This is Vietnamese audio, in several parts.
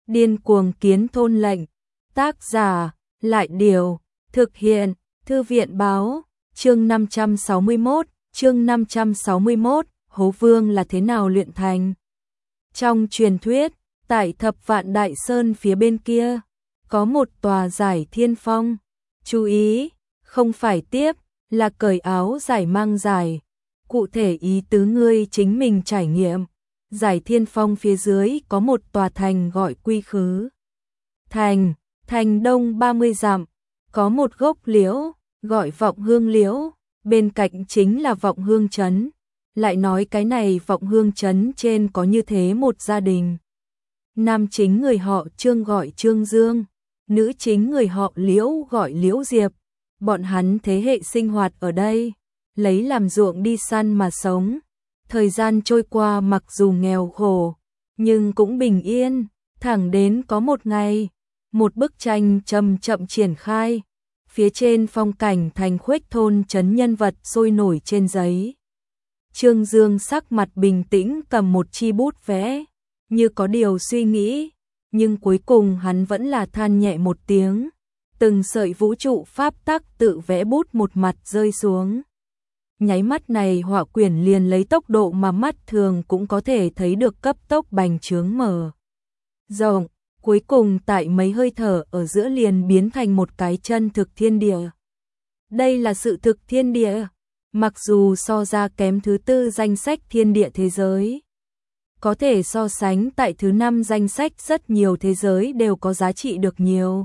Điên cuồng kiến thôn lệnh. Tác giả, Lại Điều, thực hiện, Thư viện Báo, chương 561, Hố Vương là thế nào luyện thành. Trong truyền thuyết, tại Thập Vạn Đại Sơn phía bên kia, có một tòa Giải Thiên Phong. Chú ý, không phải tiếp, là cởi áo giải mang giải. Cụ thể ý tứ ngươi chính mình trải nghiệm. Giải Thiên Phong phía dưới có một tòa thành gọi Quy Khứ. Thành đông 30 dặm, có một gốc liễu, gọi Vọng Hương Liễu, bên cạnh chính là Vọng Hương Trấn. Lại nói cái này Vọng Hương Trấn trên có như thế một gia đình. Nam chính người họ Trương gọi Trương Dương, nữ chính người họ Liễu gọi Liễu Diệp. Bọn hắn thế hệ sinh hoạt ở đây, lấy làm ruộng đi săn mà sống. Thời gian trôi qua mặc dù nghèo khổ, nhưng cũng bình yên, thẳng đến có một ngày, một bức tranh chậm chậm triển khai, phía trên phong cảnh thành Khuếch thôn trấn nhân vật sôi nổi trên giấy. Trương Dương sắc mặt bình tĩnh cầm một chi bút vẽ, như có điều suy nghĩ, nhưng cuối cùng hắn vẫn là than nhẹ một tiếng, từng sợi vũ trụ pháp tắc tự vẽ bút một mặt rơi xuống. Nháy mắt này họa quyển liền lấy tốc độ mà mắt thường cũng có thể thấy được cấp tốc bành trướng mở rộng, cuối cùng tại mấy hơi thở ở giữa liền biến thành một cái chân thực thiên địa. Đây là sự thực thiên địa, mặc dù so ra kém thứ 4 danh sách thiên địa thế giới. Có thể so sánh tại thứ 5 danh sách rất nhiều thế giới đều có giá trị được nhiều.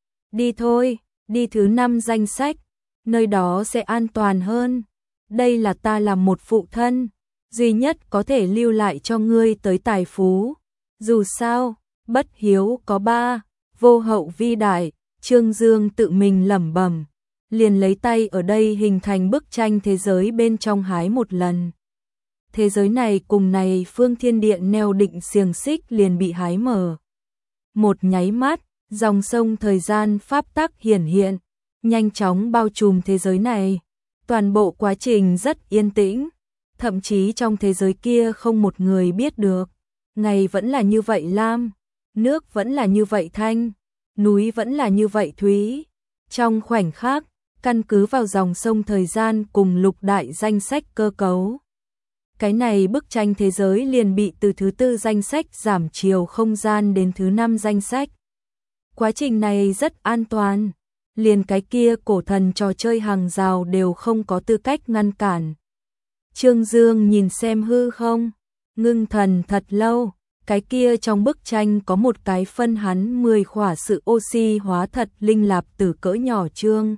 Đi thôi, đi thứ 5 danh sách, nơi đó sẽ an toàn hơn. Đây là ta làm một phụ thân, duy nhất có thể lưu lại cho ngươi tới tài phú. Dù sao, bất hiếu có 3, vô hậu vi đại, Trương Dương tự mình lẩm bẩm, liền lấy tay ở đây hình thành bức tranh thế giới bên trong hái một lần. Thế giới này cùng này phương thiên điện neo định xiềng xích liền bị hái mở. Một nháy mắt, dòng sông thời gian pháp tắc hiển hiện, nhanh chóng bao trùm thế giới này. Toàn bộ quá trình rất yên tĩnh, thậm chí trong thế giới kia không một người biết được. Ngày vẫn là như vậy lam, nước vẫn là như vậy thanh, núi vẫn là như vậy thúy. Trong khoảnh khắc, căn cứ vào dòng sông thời gian cùng lục đại danh sách cơ cấu, cái này bức tranh thế giới liền bị từ thứ 4 danh sách giảm chiều không gian đến thứ 5 danh sách. Quá trình này rất an toàn, liền cái kia cổ thần trò chơi hàng rào đều không có tư cách ngăn cản. Trương Dương nhìn xem hư không, ngưng thần thật lâu, cái kia trong bức tranh có một cái phân hắn 10 khỏa sự oxy hóa thật linh lạp tử cỡ nhỏ. Trương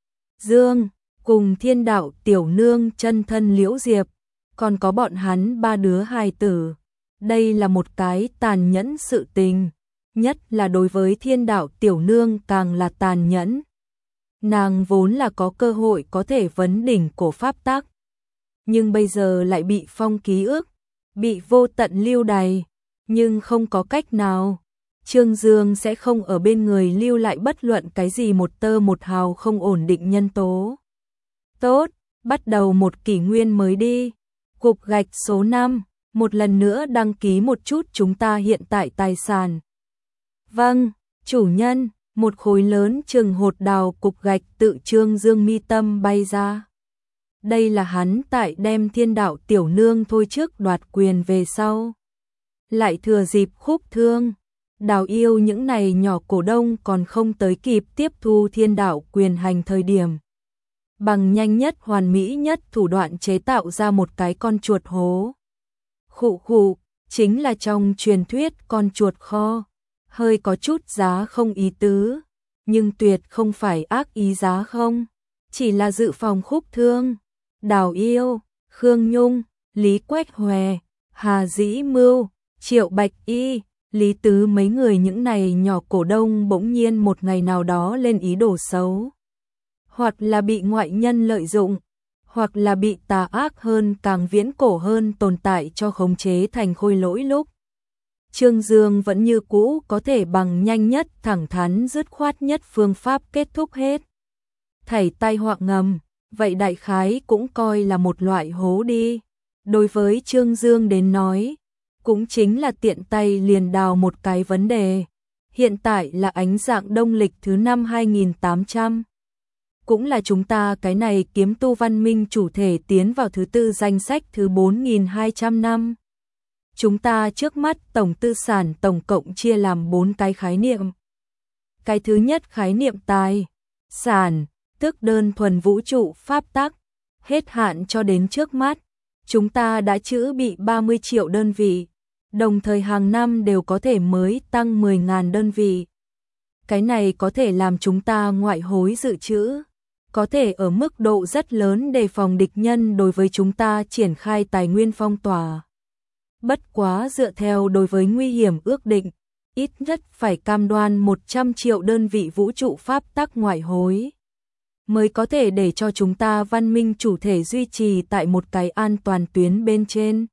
Dương cùng thiên đạo tiểu nương chân thân Liễu Diệp, còn có bọn hắn 3 đứa hài tử. Đây là một cái tàn nhẫn sự tình, nhất là đối với thiên đạo tiểu nương càng là tàn nhẫn. Nàng vốn là có cơ hội có thể vấn đỉnh cổ pháp tắc, nhưng bây giờ lại bị phong ký ức, bị vô tận lưu đày, nhưng không có cách nào. Trương Dương sẽ không ở bên người lưu lại bất luận cái gì một tơ một hào không ổn định nhân tố. Tốt, bắt đầu một kỷ nguyên mới đi. Cục gạch số 5, một lần nữa đăng ký một chút chúng ta hiện tại tài sản. Vâng, chủ nhân. Một khối lớn chừng hột đào cục gạch tự Trương Dương mi tâm bay ra. Đây là hắn tại đem thiên đạo tiểu nương thôi trước đoạt quyền về sau. Lại thừa dịp khúc thương, đào yêu những này nhỏ cổ đông còn không tới kịp tiếp thu thiên đạo quyền hành thời điểm. Bằng nhanh nhất hoàn mỹ nhất thủ đoạn chế tạo ra một cái con chuột hố. Khụ khụ, chính là trong truyền thuyết con chuột kho. Hơi có chút giá không ý tứ, nhưng tuyệt không phải ác ý giá không, chỉ là dự phòng khúc thương. Đào yêu, Khương Nhung, Lý Quách Hòe, Hà Dĩ Mưu, Triệu Bạch Y, Lý Tứ mấy người những này nhỏ cổ đông bỗng nhiên một ngày nào đó lên ý đồ xấu. Hoặc là bị ngoại nhân lợi dụng, hoặc là bị tà ác hơn càng viễn cổ hơn tồn tại cho khống chế thành khôi lỗi lúc. Trương Dương vẫn như cũ có thể bằng nhanh nhất, thẳng thắn, dứt khoát nhất phương pháp kết thúc hết thảy tai họa ngầm, vậy đại khái cũng coi là một loại hố đi. Đối với Trương Dương đến nói, cũng chính là tiện tay liền đào một cái vấn đề, Hiện tại là ánh dạng đông lịch thứ năm 2800. Cũng là chúng ta cái này kiếm tu văn minh chủ thể tiến vào thứ tư danh sách thứ 4200 năm. Chúng ta trước mắt tổng tư sản tổng cộng chia làm 4 cái khái niệm. Cái thứ nhất khái niệm tài sản, tức đơn thuần vũ trụ pháp tắc, hết hạn cho đến trước mắt, chúng ta đã trữ bị 30 triệu đơn vị, đồng thời hàng năm đều có thể mới tăng 10.000 đơn vị. Cái này có thể làm chúng ta ngoại hối dự trữ, có thể ở mức độ rất lớn đề phòng địch nhân đối với chúng ta triển khai tài nguyên phong tỏa. Bất quá dựa theo đối với nguy hiểm ước định, ít nhất phải cam đoan 100 triệu đơn vị vũ trụ pháp tắc ngoại hối, mới có thể để cho chúng ta văn minh chủ thể duy trì tại một cái an toàn tuyến bên trên.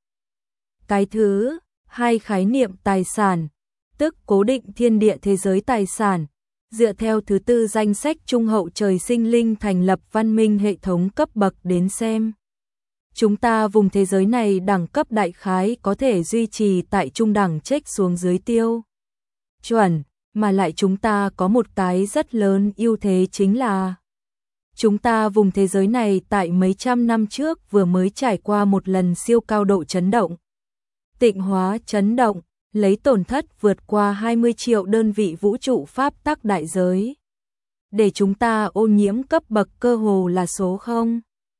Cái thứ hai khái niệm tài sản, tức cố định thiên địa thế giới tài sản, dựa theo thứ tư danh sách trung hậu trời sinh linh thành lập văn minh hệ thống cấp bậc đến xem. Chúng ta vùng thế giới này đẳng cấp đại khái có thể duy trì tại trung đẳng chếch xuống dưới tiêu chuẩn, mà lại chúng ta có một cái rất lớn ưu thế chính là chúng ta vùng thế giới này tại mấy trăm năm trước vừa mới trải qua một lần siêu cao độ chấn động. Tịnh hóa chấn động, lấy tổn thất vượt qua 20 triệu đơn vị vũ trụ pháp tắc đại giới. Để chúng ta ô nhiễm cấp bậc cơ hồ là số 0.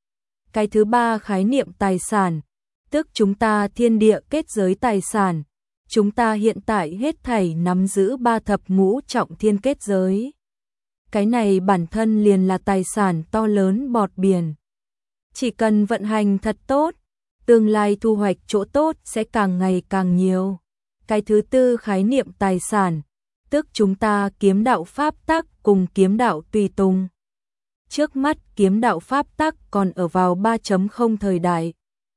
Cái thứ ba khái niệm tài sản, tức chúng ta thiên địa kết giới tài sản. Chúng ta hiện tại hết thảy nắm giữ 3 thập ngũ trọng thiên kết giới. Cái này bản thân liền là tài sản to lớn bọt biển. Chỉ cần vận hành thật tốt, tương lai thu hoạch chỗ tốt sẽ càng ngày càng nhiều. Cái thứ tư khái niệm tài sản, tức chúng ta kiếm đạo pháp tắc cùng kiếm đạo tùy tùng. Trước mắt kiếm đạo pháp tắc còn ở vào 3.0 thời đại.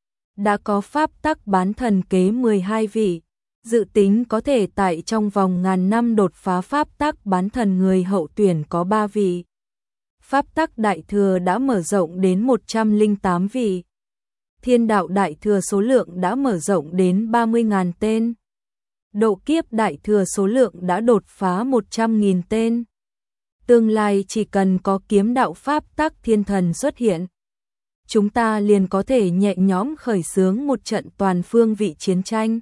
Đã có pháp tắc bán thần kế 12 vị, dự tính có thể tại trong vòng ngàn năm đột phá pháp tắc bán thần người hậu tuyển có 3 vị. Pháp tắc đại thừa đã mở rộng đến 108 vị. Thiên đạo đại thừa số lượng đã mở rộng đến 30.000 tên. Độ kiếp đại thừa số lượng đã đột phá 100.000 tên. Tương lai chỉ cần có kiếm đạo pháp tắc thiên thần xuất hiện, chúng ta liền có thể nhẹ nhõm khởi xướng một trận toàn phương vị chiến tranh.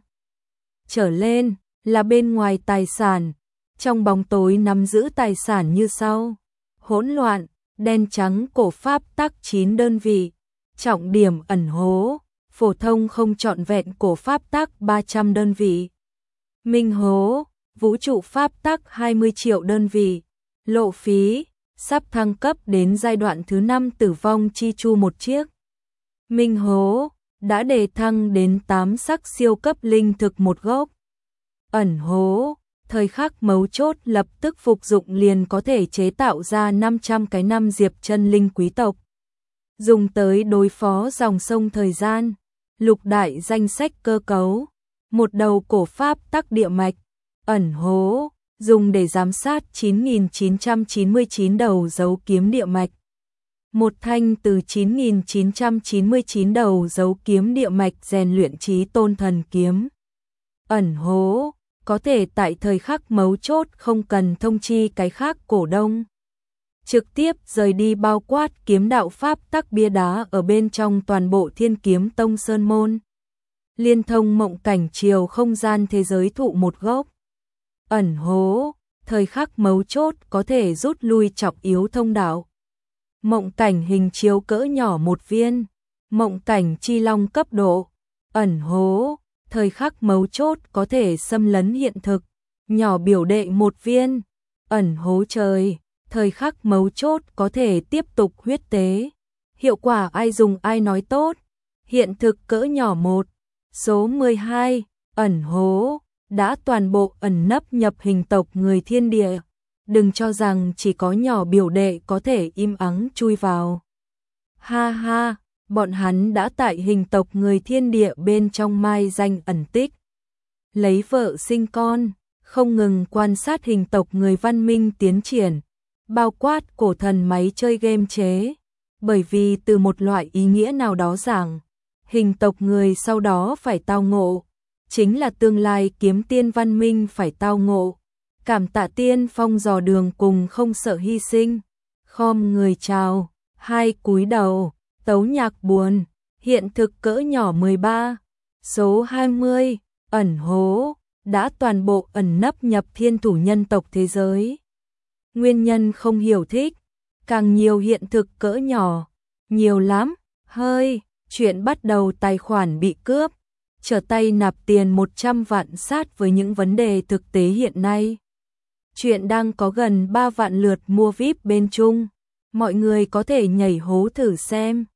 Trở lên là bên ngoài tài sản, trong bóng tối nắm giữ tài sản như sau: hỗn loạn, đen trắng cổ pháp tắc 9 đơn vị, trọng điểm ẩn hố, phổ thông không trọn vẹn cổ pháp tắc 300 đơn vị, minh hố, vũ trụ pháp tắc 20 triệu đơn vị, lộ phí, sắp thăng cấp đến giai đoạn thứ 5 tử vong chi chu một chiếc. Minh hố đã đề thăng đến 8 sắc siêu cấp linh thực một gốc. Ẩn hố, thời khắc mấu chốt lập tức phục dụng liền có thể chế tạo ra 500 cái năm diệp chân linh quý tộc. Dùng tới đối phó dòng sông thời gian, lục đại danh sách cơ cấu, một đầu cổ pháp tắc địa mạch. Ẩn hố, dùng để giám sát 9.999 đầu dấu kiếm địa mạch. Một thanh từ 9.999 đầu dấu kiếm địa mạch rèn luyện chí tôn thần kiếm. Ẩn hố, có thể tại thời khắc mấu chốt không cần thông chi cái khác cổ đông, trực tiếp rời đi bao quát kiếm đạo pháp tắc bia đá ở bên trong toàn bộ Thiên Kiếm Tông Sơn Môn. Liên thông mộng cảnh chiều không gian thế giới thụ một gốc. Ẩn hố, thời khắc mấu chốt có thể rút lui trọng yếu thông đạo. Mộng cảnh hình chiếu cỡ nhỏ một viên, mộng cảnh chi long cấp độ. Ẩn hố, thời khắc mấu chốt có thể xâm lấn hiện thực, nhỏ biểu đệ một viên. Ẩn hố trời, thời khắc mấu chốt có thể tiếp tục huyết tế. Hiệu quả ai dùng ai nói tốt. Hiện thực cỡ nhỏ 1. Số 12, ẩn hố, đã toàn bộ ẩn nấp nhập hình tộc người thiên địa. Đừng cho rằng chỉ có nhỏ biểu đệ có thể im ắng chui vào. Ha ha, bọn hắn đã tại hình tộc người thiên địa bên trong mai danh ẩn tích. Lấy vợ sinh con, không ngừng quan sát hình tộc người văn minh tiến triển, bao quát cổ thần máy chơi game chế. Bởi vì từ một loại ý nghĩa nào đó rằng, hình tộc người sau đó phải tao ngộ, chính là tương lai kiếm tiên văn minh phải tao ngộ. Cảm tạ tiên phong dò đường cùng không sợ hy sinh. Khom người chào, hai cúi đầu, tấu nhạc buồn, hiện thực cỡ nhỏ 13. Số 20, ẩn hố, đã toàn bộ ẩn nấp nhập thiên thủ nhân tộc thế giới. Nguyên nhân không hiểu thích, càng nhiều hiện thực cỡ nhỏ, nhiều lắm, hơi, chuyện bắt đầu tài khoản bị cướp, trở tay nạp tiền 100 vạn sát với những vấn đề thực tế hiện nay. Chuyện đang có gần 3 vạn lượt mua VIP bên Trung, mọi người có thể nhảy hố thử xem.